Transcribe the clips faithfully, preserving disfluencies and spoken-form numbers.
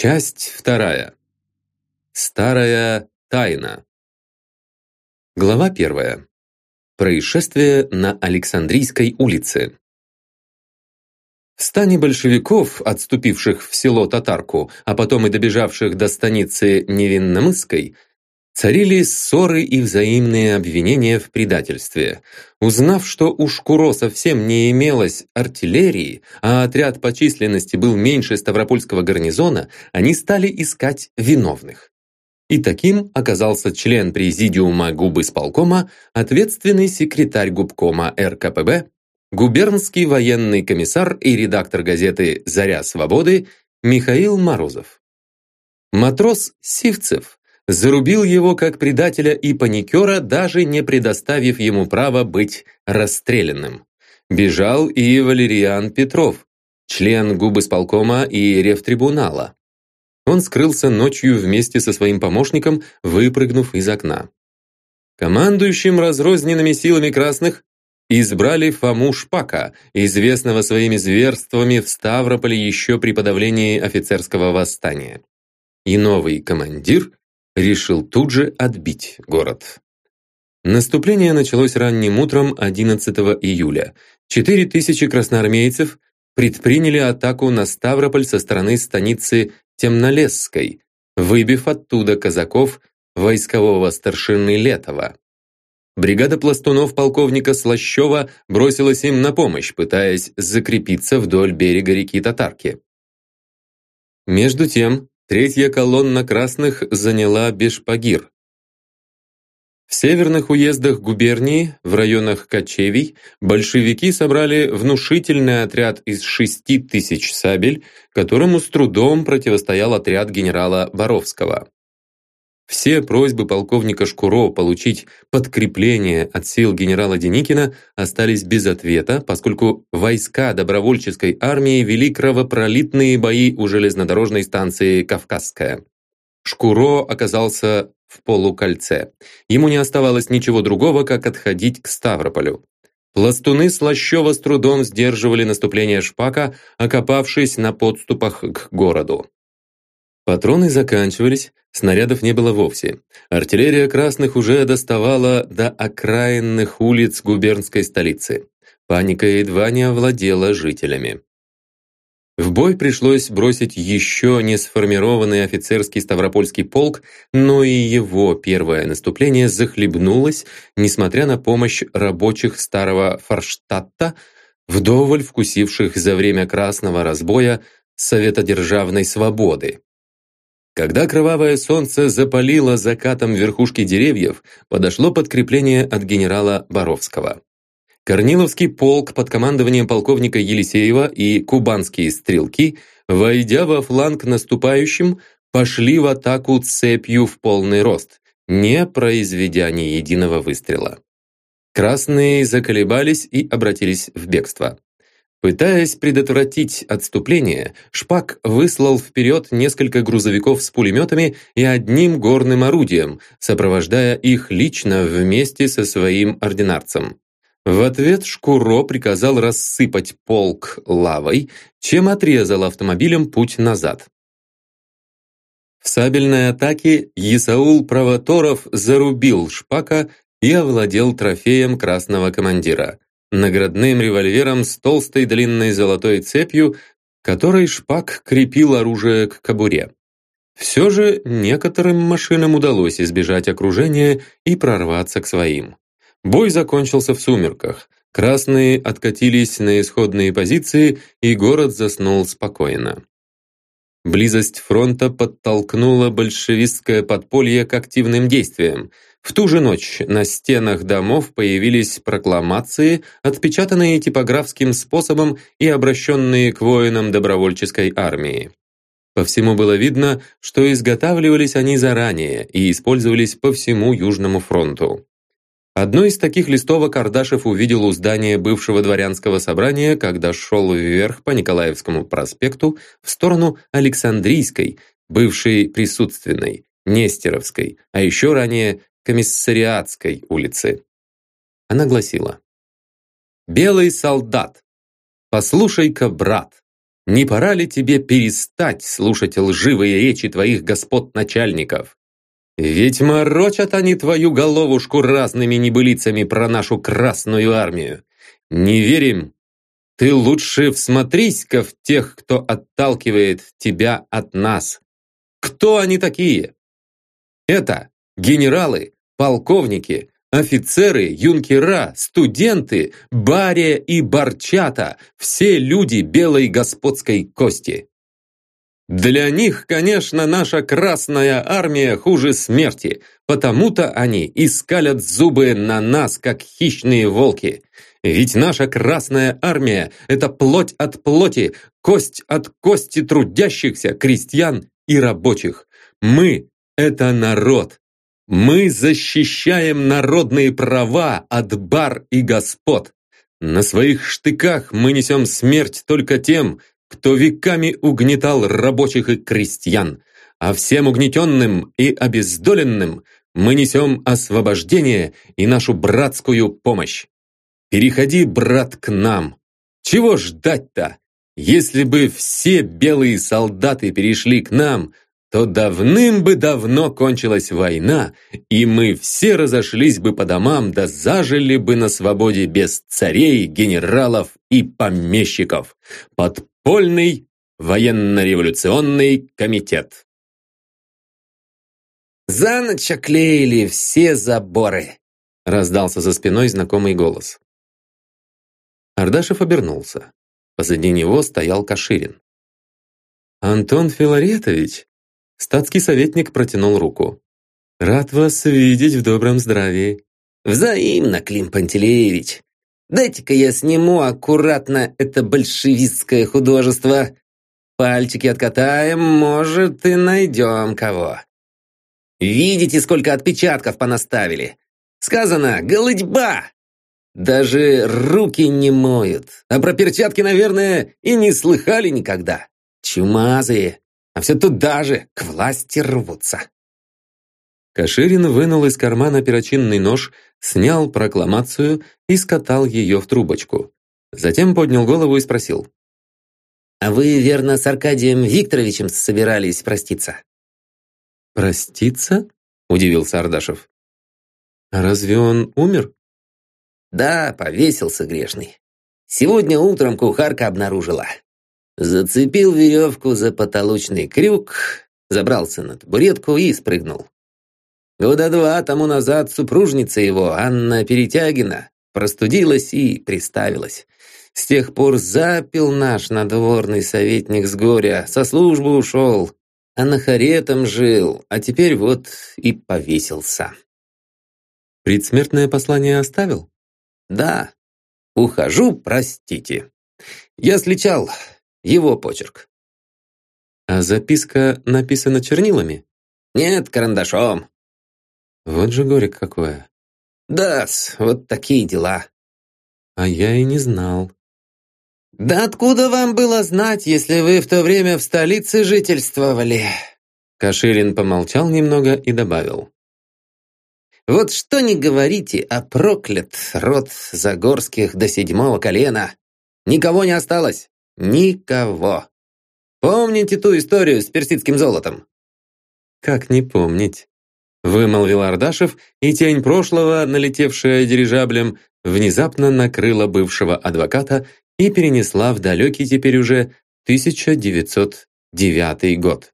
Часть вторая. Старая тайна. Глава первая. Происшествие на Александрийской улице. В стане большевиков, отступивших в село Татарку, а потом и добежавших до станицы Невинномысской, царили ссоры и взаимные обвинения в предательстве. Узнав, что у Шкуро совсем не имелось артиллерии, а отряд по численности был меньше Ставропольского гарнизона, они стали искать виновных. И таким оказался член президиума губисполкома, ответственный секретарь губкома эр ка пэ бэ, губернский военный комиссар и редактор газеты «Заря свободы» Михаил Морозов. Матрос Сивцев зарубил его как предателя и паникера, даже не предоставив ему права быть расстрелянным. Бежал и Валериан Петров, член губисполкома и ревтрибунала. Он скрылся ночью вместе со своим помощником, выпрыгнув из окна. Командующим разрозненными силами красных избрали Фому Шпака, известного своими зверствами в Ставрополе еще при подавлении офицерского восстания. И новый командир решил тут же отбить город. Наступление началось ранним утром одиннадцатого июля. Четыре тысячи красноармейцев предприняли атаку на Ставрополь со стороны станицы Темнолесской, выбив оттуда казаков войскового старшины Летова. Бригада пластунов полковника Слащева бросилась им на помощь, пытаясь закрепиться вдоль берега реки Татарки. Между тем, третья колонна красных заняла Бешпагир. В северных уездах губернии, в районах кочевий, большевики собрали внушительный отряд из шести тысяч сабель, которому с трудом противостоял отряд генерала Боровского. Все просьбы полковника Шкуро получить подкрепление от сил генерала Деникина остались без ответа, поскольку войска добровольческой армии вели кровопролитные бои у железнодорожной станции Кавказская. Шкуро оказался в полукольце. Ему не оставалось ничего другого, как отходить к Ставрополю. Пластуны Слащева с трудом сдерживали наступление Шпака, окопавшись на подступах к городу. Патроны заканчивались, снарядов не было вовсе. Артиллерия красных уже доставала до окраинных улиц губернской столицы. Паника едва не овладела жителями. В бой пришлось бросить еще не сформированный офицерский Ставропольский полк, но и его первое наступление захлебнулось, несмотря на помощь рабочих старого Форштадта, вдоволь вкусивших за время Красного разбоя советодержавной свободы. Когда кровавое солнце запалило закатом верхушки деревьев, подошло подкрепление от генерала Боровского. Корниловский полк под командованием полковника Елисеева и кубанские стрелки, войдя во фланг наступающим, пошли в атаку цепью в полный рост, не произведя ни единого выстрела. Красные заколебались и обратились в бегство. Пытаясь предотвратить отступление, Шпак выслал вперед несколько грузовиков с пулеметами и одним горным орудием, сопровождая их лично вместе со своим ординарцем. В ответ Шкуро приказал рассыпать полк лавой, чем отрезал автомобилем путь назад. В сабельной атаке Исаул Провоторов зарубил Шпака и овладел трофеем красного командира – наградным револьвером с толстой длинной золотой цепью, которой Шпак крепил оружие к кобуре. Все же некоторым машинам удалось избежать окружения и прорваться к своим. Бой закончился в сумерках. Красные откатились на исходные позиции, и город заснул спокойно. Близость фронта подтолкнула большевистское подполье к активным действиям. В ту же ночь на стенах домов появились прокламации, отпечатанные типографским способом и обращенные к воинам добровольческой армии. По всему было видно, что изготавливались они заранее и использовались по всему Южному фронту. Одно из таких листовок Ардашев увидел у здания бывшего дворянского собрания, когда шел вверх по Николаевскому проспекту в сторону Александрийской, бывшей Присутственной, Нестеровской, а еще ранее Комиссариатской улицы. Она гласила: «Белый солдат, послушай-ка, брат, Не пора ли тебе перестать слушать лживые речи твоих господ-начальников? Ведь морочат они твою головушку разными небылицами про нашу Красную Армию. Не верим? Ты лучше всмотрись-ка в тех, кто отталкивает тебя от нас. Кто они такие? Это генералы, полковники, офицеры, юнкера, студенты, бария и барчата, все люди белой господской кости. Для них, конечно, наша Красная Армия хуже смерти, потому-то они и скалят зубы на нас, как хищные волки. Ведь наша Красная Армия – это плоть от плоти, кость от кости трудящихся, крестьян и рабочих. Мы – это народ. Мы защищаем народные права от бар и господ. На своих штыках мы несем смерть только тем, кто веками угнетал рабочих и крестьян, а всем угнетенным и обездоленным мы несем освобождение и нашу братскую помощь. Переходи, брат, к нам. Чего ждать-то? Если бы все белые солдаты перешли к нам, то давным бы давно кончилась война, и мы все разошлись бы по домам, да зажили бы на свободе без царей, генералов и помещиков. Подпольный военно-революционный комитет. «За ночь оклеили все заборы!» — раздался за спиной знакомый голос. Ардашев обернулся. Позади него стоял Каширин. «Антон Филаретович!» Статский советник протянул руку. «Рад вас видеть в добром здравии». «Взаимно, Клим Пантелеевич. Дайте-ка я сниму аккуратно это большевистское художество. Пальчики откатаем, может, и найдем кого. Видите, сколько отпечатков понаставили? Сказано «голытьба». Даже руки не моют. А про перчатки, наверное, и не слыхали никогда. Чумазые. А все туда же, к власти рвутся». Каширин вынул из кармана перочинный нож, снял прокламацию и скатал ее в трубочку. Затем поднял голову и спросил. «А вы, верно, с Аркадием Викторовичем собирались проститься?» «Проститься?» – удивился Ардашев. «А разве он умер?» «Да, повесился грешный. Сегодня утром кухарка обнаружила. Зацепил веревку за потолочный крюк, забрался на табуретку и спрыгнул. Года два тому назад супружница его, Анна Перетягина, простудилась и приставилась. С тех пор запил наш надворный советник с горя, со службы ушел, а на харе там жил, а теперь вот и повесился». «Предсмертное послание оставил?» «Да. Ухожу, простите. Я сличал его почерк». «А записка написана чернилами?» «Нет, карандашом». «Вот же горе какое». «Да-с, вот такие дела». «А я и не знал». «Да откуда вам было знать, если вы в то время в столице жительствовали?» Каширин помолчал немного и добавил. «Вот что ни говорите, а проклят род Загорских до седьмого колена. Никого не осталось. Никого. Помните ту историю с персидским золотом?» «Как не помнить?» — вымолвил Ардашев, и тень прошлого, налетевшая дирижаблем, внезапно накрыла бывшего адвоката и перенесла в далекий теперь уже тысяча девятьсот девятый год.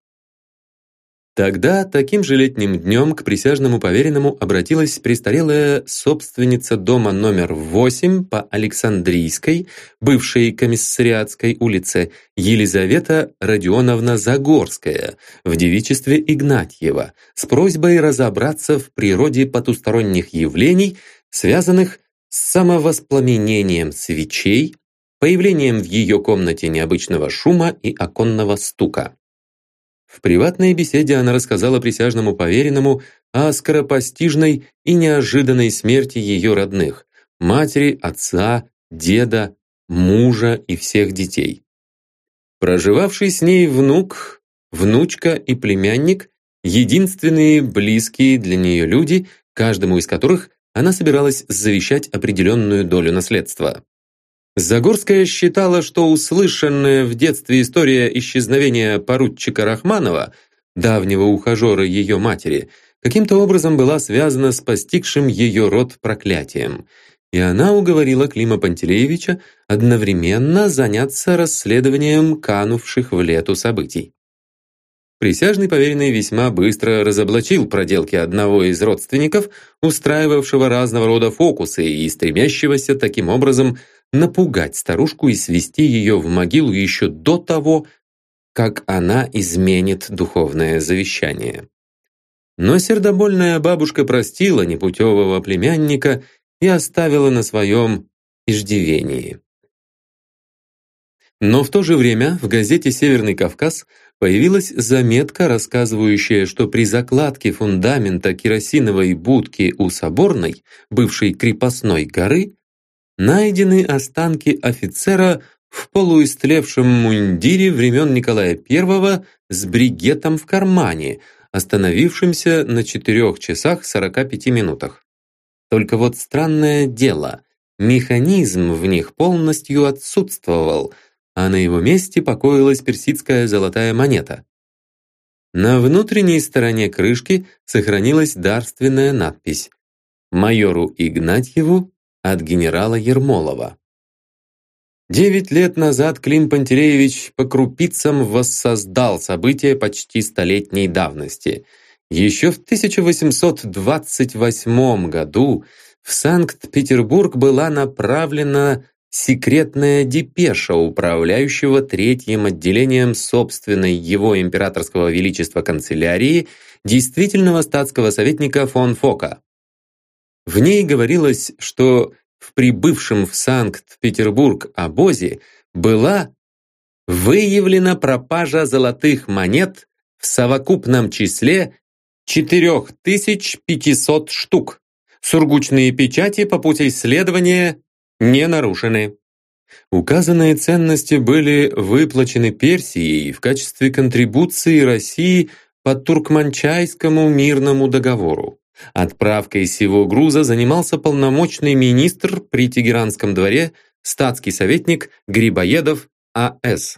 Тогда, таким же летним днем, к присяжному поверенному обратилась престарелая собственница дома номер восемь по Александрийской, бывшей Комиссариатской улице, Елизавета Родионовна Загорская, в девичестве Игнатьева, с просьбой разобраться в природе потусторонних явлений, связанных с самовоспламенением свечей, появлением в ее комнате необычного шума и оконного стука. В приватной беседе она рассказала присяжному поверенному о скоропостижной и неожиданной смерти ее родных – матери, отца, деда, мужа и всех детей. Проживавший с ней внук, внучка и племянник – единственные близкие для нее люди, каждому из которых она собиралась завещать определенную долю наследства. Загорская считала, что услышанная в детстве история исчезновения поручика Рахманова, давнего ухажера ее матери, каким-то образом была связана с постигшим ее род проклятием, и она уговорила Клима Пантелеевича одновременно заняться расследованием канувших в лету событий. Присяжный поверенный весьма быстро разоблачил проделки одного из родственников, устраивавшего разного рода фокусы и стремящегося таким образом напугать старушку и свести ее в могилу еще до того, как она изменит духовное завещание. Но сердобольная бабушка простила непутевого племянника и оставила на своем иждивении. Но в то же время в газете «Северный Кавказ» появилась заметка, рассказывающая, что при закладке фундамента керосиновой будки у Соборной, бывшей крепостной горы, найдены останки офицера в полуистлевшем мундире времен Николая Первого с бригетом в кармане, остановившимся на четырёх часах сорока пяти минутах. Только вот странное дело, механизм в них полностью отсутствовал, а на его месте покоилась персидская золотая монета. На внутренней стороне крышки сохранилась дарственная надпись «Майору Игнатьеву от генерала Ермолова». Девять лет назад Клим Пантелеевич по крупицам воссоздал события почти столетней давности. Еще в тысяча восемьсот двадцать восьмом году в Санкт-Петербург была направлена секретная депеша управляющего третьим отделением собственной его императорского величества канцелярии действительного статского советника фон Фока. В ней говорилось, что в прибывшем в Санкт-Петербург обозе была выявлена пропажа золотых монет в совокупном числе четыре тысячи пятьсот штук. Сургучные печати по пути исследования не нарушены. Указанные ценности были выплачены Персией в качестве контрибуции России по Туркманчайскому мирному договору. Отправкой сего груза занимался полномочный министр при Тегеранском дворе, статский советник Грибоедов А С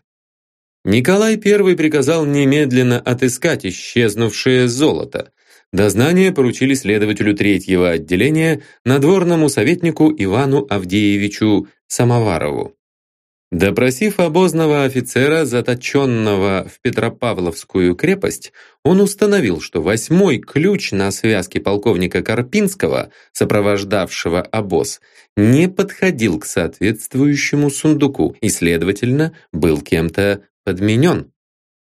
Николай Первый приказал немедленно отыскать исчезнувшее золото. Дознание поручили следователю третьего отделения, надворному советнику Ивану Авдеевичу Самоварову. Допросив обозного офицера, заточенного в Петропавловскую крепость, он установил, что восьмой ключ на связке полковника Карпинского, сопровождавшего обоз, не подходил к соответствующему сундуку и, следовательно, был кем-то подменен.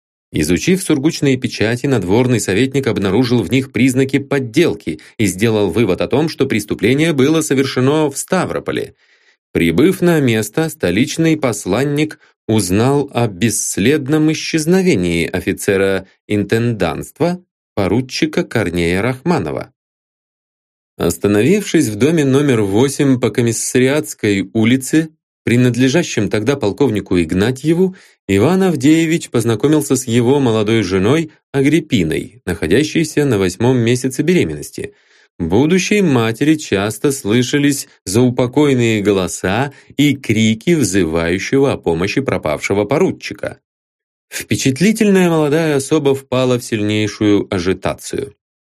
Изучив сургучные печати, надворный советник обнаружил в них признаки подделки и сделал вывод о том, что преступление было совершено в Ставрополе. Прибыв на место, столичный посланник узнал о бесследном исчезновении офицера интенданства поручика Корнея Рахманова. Остановившись в доме номер восемь по Комиссариатской улице, принадлежащем тогда полковнику Игнатьеву, Иван Авдеевич познакомился с его молодой женой Агриппиной, находящейся на восьмом месяце беременности. Будущей матери часто слышались заупокойные голоса и крики взывающего о помощи пропавшего поручика. Впечатлительная молодая особа впала в сильнейшую ажитацию.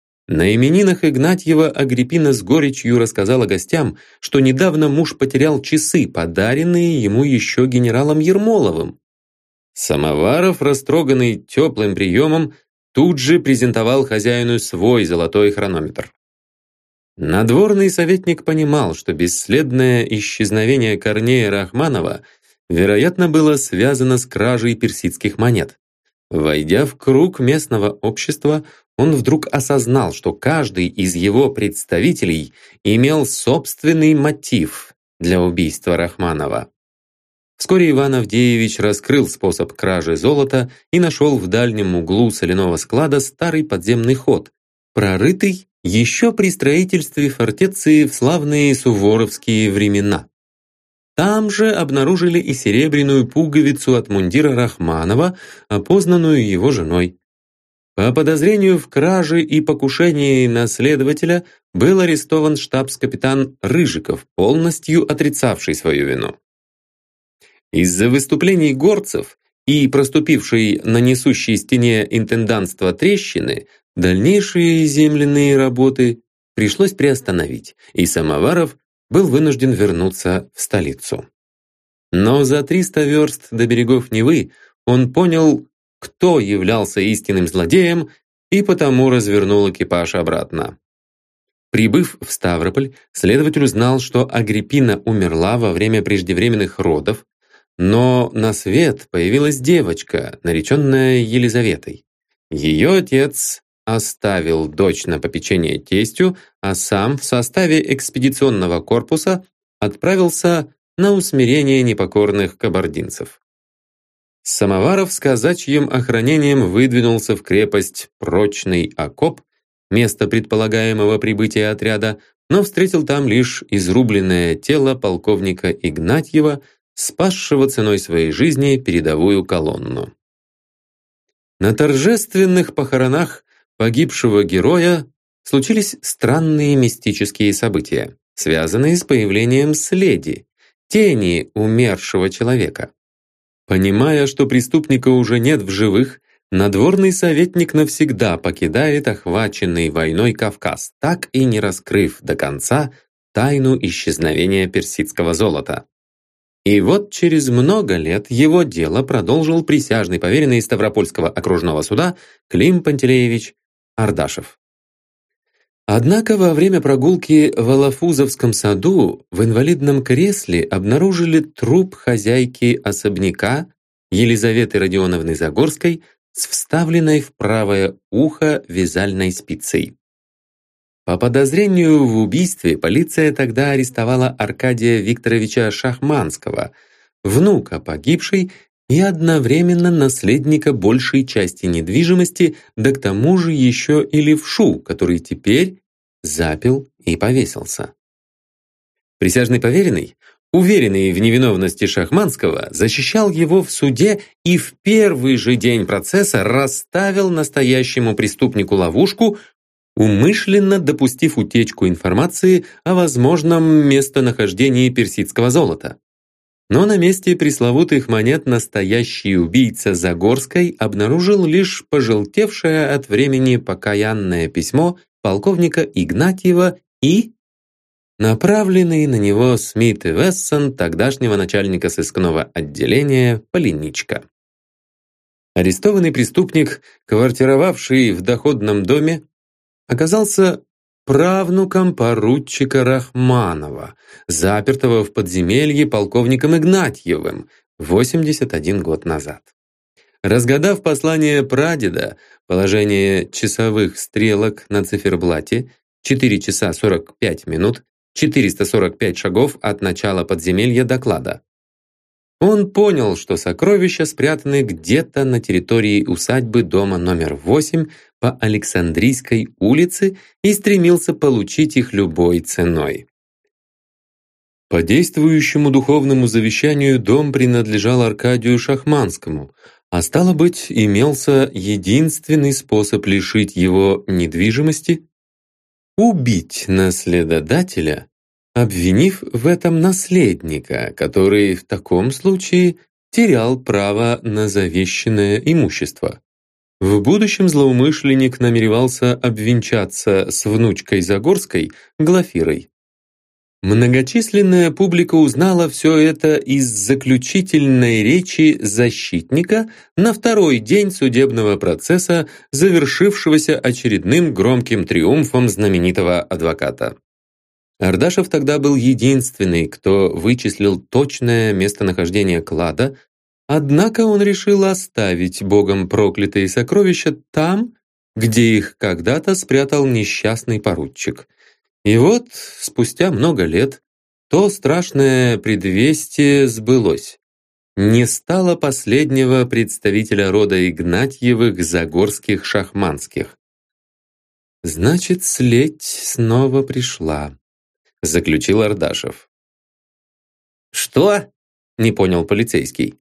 На именинах Игнатьева Агриппина с горечью рассказала гостям, что недавно муж потерял часы, подаренные ему еще генералом Ермоловым. Самоваров, растроганный теплым приемом, тут же презентовал хозяину свой золотой хронометр. Надворный советник понимал, что бесследное исчезновение Корнея Рахманова, вероятно, было связано с кражей персидских монет. Войдя в круг местного общества, он вдруг осознал, что каждый из его представителей имел собственный мотив для убийства Рахманова. Вскоре Иван Авдеевич раскрыл способ кражи золота и нашел в дальнем углу соляного склада старый подземный ход, прорытый еще при строительстве фортеции в славные суворовские времена. Там же обнаружили и серебряную пуговицу от мундира Рахманова, опознанную его женой. По подозрению в краже и покушении на следователя был арестован штабс-капитан Рыжиков, полностью отрицавший свою вину. Из-за выступлений горцев и проступившей на несущей стене интендантства трещины дальнейшие земляные работы пришлось приостановить, и Самоваров был вынужден вернуться в столицу. Но за триста верст до берегов Невы он понял, кто являлся истинным злодеем, и потому развернул экипаж обратно. Прибыв в Ставрополь, следователь узнал, что Агриппина умерла во время преждевременных родов, но на свет появилась девочка, нареченная Елизаветой. Ее отец оставил дочь на попечение тестю, а сам в составе экспедиционного корпуса отправился на усмирение непокорных кабардинцев. Самоваров с казачьим охранением выдвинулся в крепость Прочный Окоп, место предполагаемого прибытия отряда, но встретил там лишь изрубленное тело полковника Игнатьева, спасшего ценой своей жизни передовую колонну. На торжественных похоронах погибшего героя случились странные мистические события, связанные с появлением следи, тени умершего человека. Понимая, что преступника уже нет в живых, надворный советник навсегда покидает охваченный войной Кавказ, так и не раскрыв до конца тайну исчезновения персидского золота. И вот через много лет его дело продолжил присяжный поверенный Ставропольского окружного суда Клим Пантелеевич Ардашев. Однако во время прогулки в Алафузовском саду в инвалидном кресле обнаружили труп хозяйки особняка Елизаветы Родионовны Загорской с вставленной в правое ухо вязальной спицей. По подозрению в убийстве полиция тогда арестовала Аркадия Викторовича Шахманского, внука погибшей и одновременно наследника большей части недвижимости, да к тому же еще и левшу, который теперь запил и повесился. Присяжный поверенный, уверенный в невиновности Шахманского, защищал его в суде и в первый же день процесса расставил настоящему преступнику ловушку, умышленно допустив утечку информации о возможном местонахождении персидского золота. Но на месте пресловутых монет настоящий убийца Загорской обнаружил лишь пожелтевшее от времени покаянное письмо полковника Игнатьева и направленный на него Смит и Вессон, тогдашнего начальника сыскного отделения Полиничка. Арестованный преступник, квартировавший в доходном доме, оказался правнуком поручика Рахманова, запертого в подземелье полковником Игнатьевым восемьдесят один год назад. Разгадав послание прадеда, положение часовых стрелок на циферблате четыре часа сорок пять минут, четыреста сорок пять шагов от начала подземелья доклада, он понял, что сокровища спрятаны где-то на территории усадьбы дома номер восемь по Александрийской улице и стремился получить их любой ценой. По действующему духовному завещанию дом принадлежал Аркадию Шахманскому, а стало быть, имелся единственный способ лишить его недвижимости – убить наследодателя, обвинив в этом наследника, который в таком случае терял право на завещанное имущество. В будущем злоумышленник намеревался обвенчаться с внучкой Загорской, Глафирой. Многочисленная публика узнала все это из заключительной речи защитника на второй день судебного процесса, завершившегося очередным громким триумфом знаменитого адвоката. Ардашев тогда был единственный, кто вычислил точное местонахождение клада, однако он решил оставить богом проклятые сокровища там, где их когда-то спрятал несчастный поручик. И вот, спустя много лет, то страшное предвестие сбылось. Не стало последнего представителя рода Игнатьевых, Загорских, Шахманских. «Значит, следь снова пришла», — заключил Ардашев. «Что?» — не понял полицейский.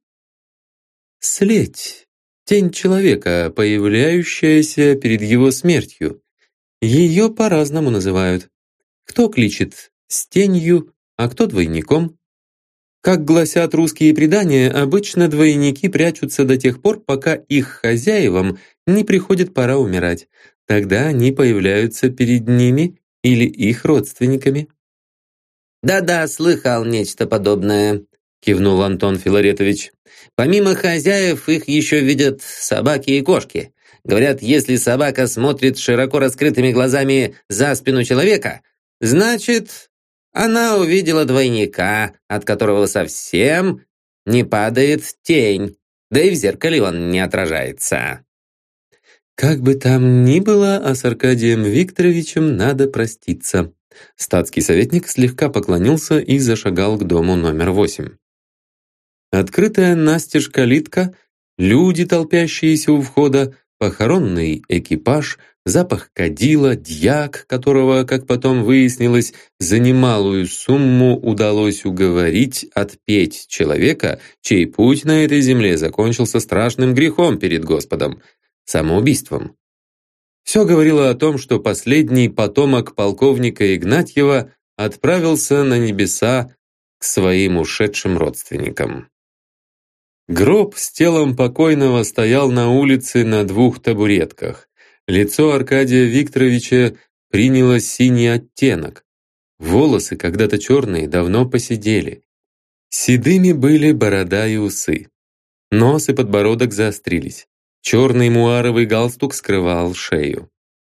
«Следь. Тень человека, появляющаяся перед его смертью. Ее по-разному называют. Кто кличет с тенью, а кто двойником. Как гласят русские предания, обычно двойники прячутся до тех пор, пока их хозяевам не приходит пора умирать. Тогда они появляются перед ними или их родственниками. «Да-да, слыхал нечто подобное», — кивнул Антон Филаретович. «Помимо хозяев их еще видят собаки и кошки. Говорят, если собака смотрит широко раскрытыми глазами за спину человека, значит, она увидела двойника, от которого совсем не падает тень, да и в зеркале он не отражается». Как бы там ни было, а с Аркадием Викторовичем надо проститься. Статский советник слегка поклонился и зашагал к дому номер восемь. Открытая настежь калитка, люди, толпящиеся у входа, похоронный экипаж, запах кадила, дьяк, которого, как потом выяснилось, за немалую сумму удалось уговорить отпеть человека, чей путь на этой земле закончился страшным грехом перед Господом – самоубийством. Все говорило о том, что последний потомок полковника Игнатьева отправился на небеса к своим ушедшим родственникам. Гроб с телом покойного стоял на улице на двух табуретках. Лицо Аркадия Викторовича приняло синий оттенок. Волосы, когда-то черные, давно поседели. Седыми были борода и усы. Нос и подбородок заострились. Черный муаровый галстук скрывал шею.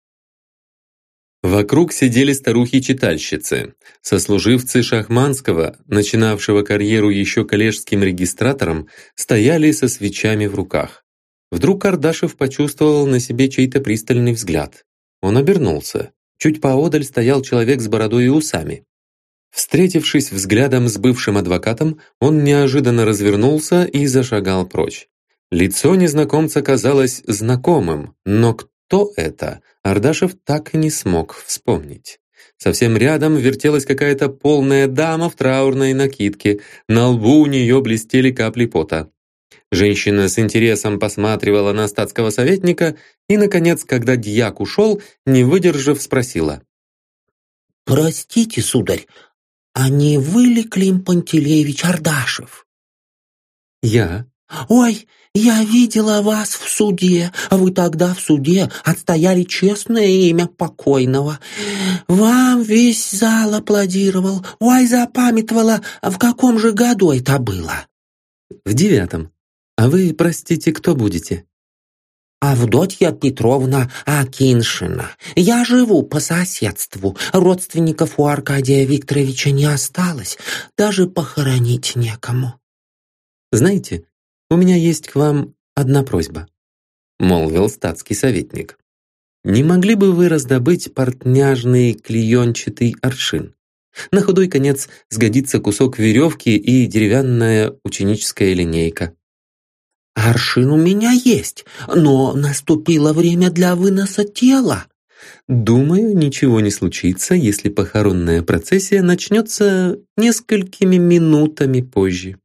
Вокруг сидели старухи-читальщицы. Сослуживцы Шахманского, начинавшего карьеру еще коллежским регистратором, стояли со свечами в руках. Вдруг Ардашев почувствовал на себе чей-то пристальный взгляд. Он обернулся. Чуть поодаль стоял человек с бородой и усами. Встретившись взглядом с бывшим адвокатом, он неожиданно развернулся и зашагал прочь. Лицо незнакомца казалось знакомым, но кто это, Ардашев так и не смог вспомнить. Совсем рядом вертелась какая-то полная дама в траурной накидке, на лбу у нее блестели капли пота. Женщина с интересом посматривала на статского советника и, наконец, когда дьяк ушел, не выдержав, спросила. «Простите, сударь, а не вы ли Клим Пантелеевич Ардашев?» «Я». «Ой, я видела вас в суде. Вы тогда в суде отстояли честное имя покойного. Вам весь зал аплодировал. Ой, запамятовала, в каком же году это было?» «В девятом. А вы, простите, кто будете?» «Авдотья Петровна Акиншина. Я живу по соседству. Родственников у Аркадия Викторовича не осталось. Даже похоронить некому». «Знаете, у меня есть к вам одна просьба», — молвил статский советник. «Не могли бы вы раздобыть портняжный клеенчатый аршин? На худой конец сгодится кусок веревки и деревянная ученическая линейка». «Аршин у меня есть, но наступило время для выноса тела». «Думаю, ничего не случится, если похоронная процессия начнется несколькими минутами позже».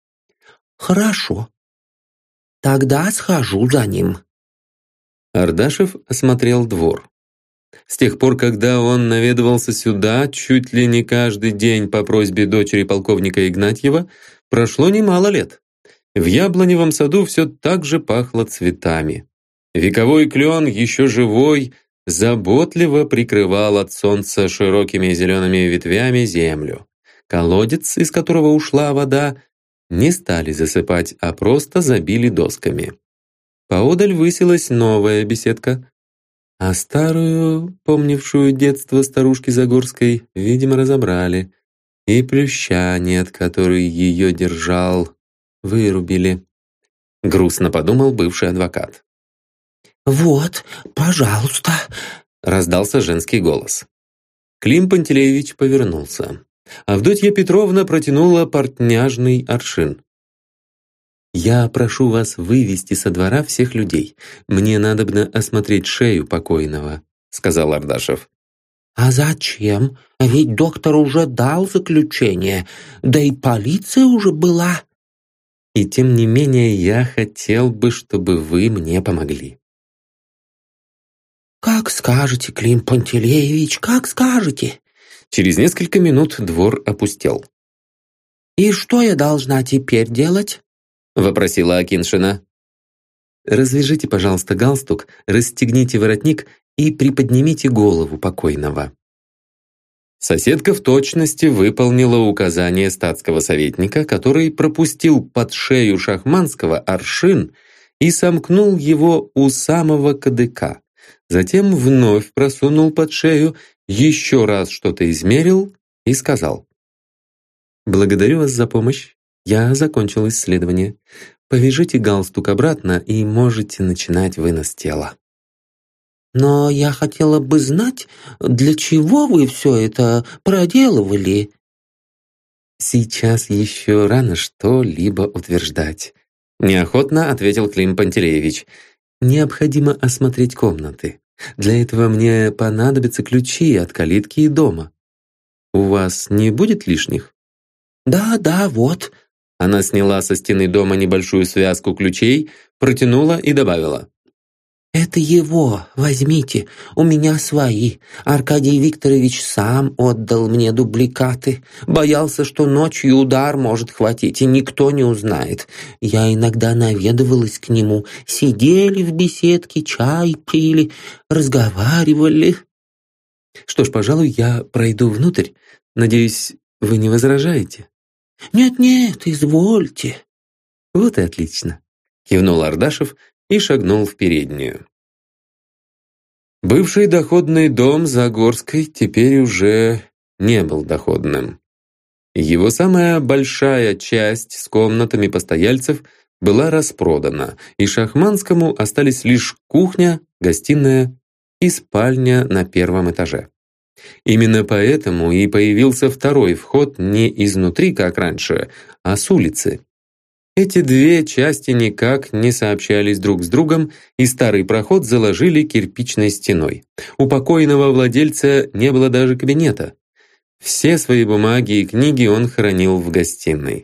«Хорошо. Тогда схожу за ним». Ардашев осмотрел двор. С тех пор, когда он наведывался сюда, чуть ли не каждый день по просьбе дочери полковника Игнатьева, прошло немало лет. В яблоневом саду все так же пахло цветами. Вековой клен, еще живой, заботливо прикрывал от солнца широкими зелеными ветвями землю. Колодец, из которого ушла вода, не стали засыпать, а просто забили досками. Поодаль высилась новая беседка, а старую, помнившую детство старушки Загорской, видимо, разобрали, и плюща нет, который ее держал, вырубили. Грустно подумал бывший адвокат. «Вот, пожалуйста», — раздался женский голос. Клим Пантелеевич повернулся. Авдотья Петровна протянула портняжный аршин. «Я прошу вас вывести со двора всех людей. Мне надобно осмотреть шею покойного», — сказал Ардашев. «А зачем? Ведь доктор уже дал заключение, да и полиция уже была». «И тем не менее я хотел бы, чтобы вы мне помогли». «Как скажете, Клим Пантелеевич, как скажете». Через несколько минут двор опустел. «И что я должна теперь делать?» — вопросила Акиншина. «Развяжите, пожалуйста, галстук, расстегните воротник и приподнимите голову покойного». Соседка в точности выполнила указание статского советника, который пропустил под шею Шахманского аршин и сомкнул его у самого кадыка. Затем вновь просунул под шею, еще раз что-то измерил и сказал: «Благодарю вас за помощь. Я закончил исследование. Повяжите галстук обратно и можете начинать вынос тела». «Но я хотела бы знать, для чего вы все это проделывали?» «Сейчас еще рано что-либо утверждать», — неохотно ответил Клим Пантелеевич. «Необходимо осмотреть комнаты. Для этого мне понадобятся ключи от калитки и дома. У вас не будет лишних?» «Да, да, вот». Она сняла со стены дома небольшую связку ключей, протянула и добавила: «Это его, возьмите, у меня свои. Аркадий Викторович сам отдал мне дубликаты. Боялся, что ночью удар может хватить, и никто не узнает. Я иногда наведывалась к нему, сидели в беседке, чай пили, разговаривали». «Что ж, пожалуй, я пройду внутрь. Надеюсь, вы не возражаете?» «Нет-нет, извольте». «Вот и отлично», — кивнул Ардашев и шагнул в переднюю. Бывший доходный дом Загорской теперь уже не был доходным. Его самая большая часть с комнатами постояльцев была распродана, и Шахманскому остались лишь кухня, гостиная и спальня на первом этаже. Именно поэтому и появился второй вход не изнутри, как раньше, а с улицы. Эти две части никак не сообщались друг с другом, и старый проход заложили кирпичной стеной. У покойного владельца не было даже кабинета. Все свои бумаги и книги он хранил в гостиной.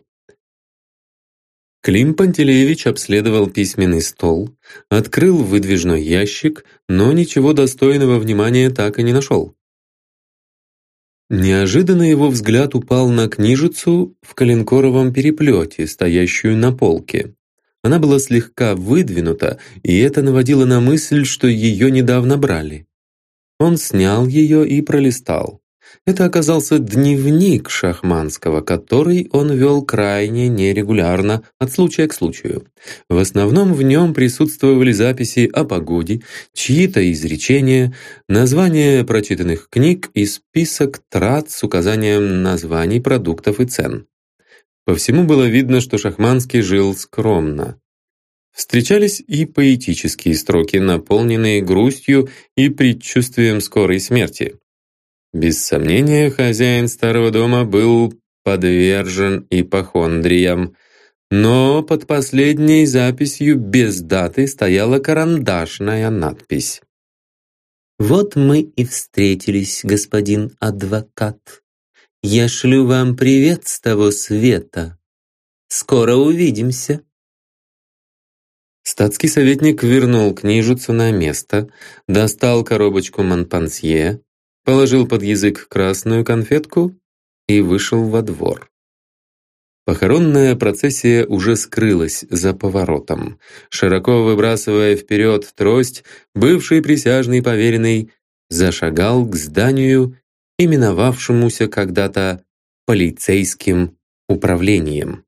Клим Пантелеевич обследовал письменный стол, открыл выдвижной ящик, но ничего достойного внимания так и не нашел. Неожиданно его взгляд упал на книжицу в коленкоровом переплете, стоящую на полке. Она была слегка выдвинута, и это наводило на мысль, что ее недавно брали. Он снял ее и пролистал. Это оказался дневник Шахманского, который он вел крайне нерегулярно, от случая к случаю. В основном в нем присутствовали записи о погоде, чьи-то изречения, названия прочитанных книг и список трат с указанием названий продуктов и цен. По всему было видно, что Шахманский жил скромно. Встречались и поэтические строки, наполненные грустью и предчувствием скорой смерти. Без сомнения, хозяин старого дома был подвержен ипохондриям, но под последней записью без даты стояла карандашная надпись. «Вот мы и встретились, господин адвокат. Я шлю вам привет с того света. Скоро увидимся». Статский советник вернул книжицу на место, достал коробочку Монпансье, положил под язык красную конфетку и вышел во двор. Похоронная процессия уже скрылась за поворотом. Широко выбрасывая вперед трость, бывший присяжный поверенный зашагал к зданию, именовавшемуся когда-то полицейским управлением.